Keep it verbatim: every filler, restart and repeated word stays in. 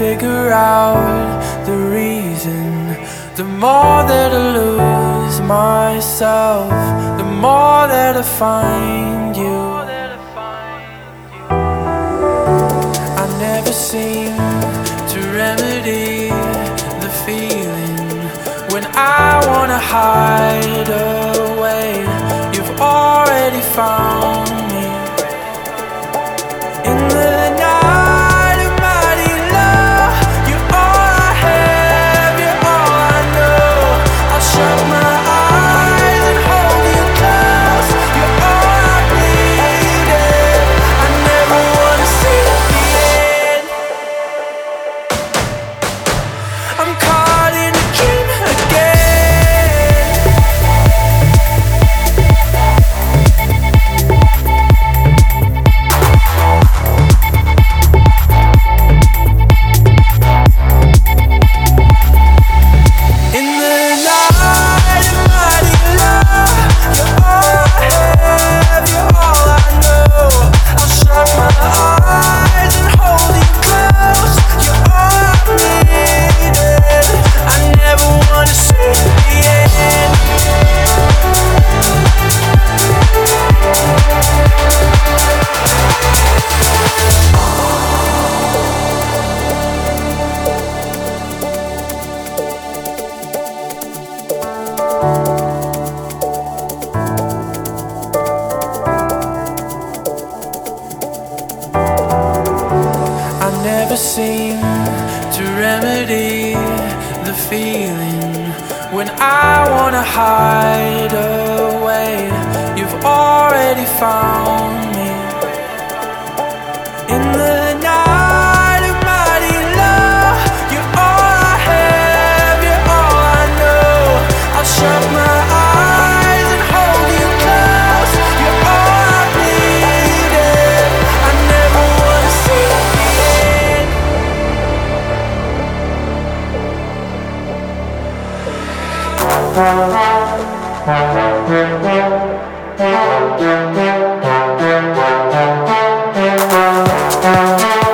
figure out the reason. The more that I lose myself, the more that I find you. I never seem to remedy the feeling when I wanna hide away. You've already found me in the night of mighty love. You're all I have, you're all I know. I'll shut my eyes and hold you close. You're all I needed. I never wanna see the end. I'm caught in a dream again. In the night of mighty love, you're all I have, you're all I know. I'll shut my eyes and hold you close. You're all I needed. I never wanna see the end. I never seem to remedy the feeling when I wanna hide away. You've already found me in the night of mighty love. You're all I have, you're all I know. I'll shut my eyes and hold you close. You're all I needed. I never wanna see the end. Thank you.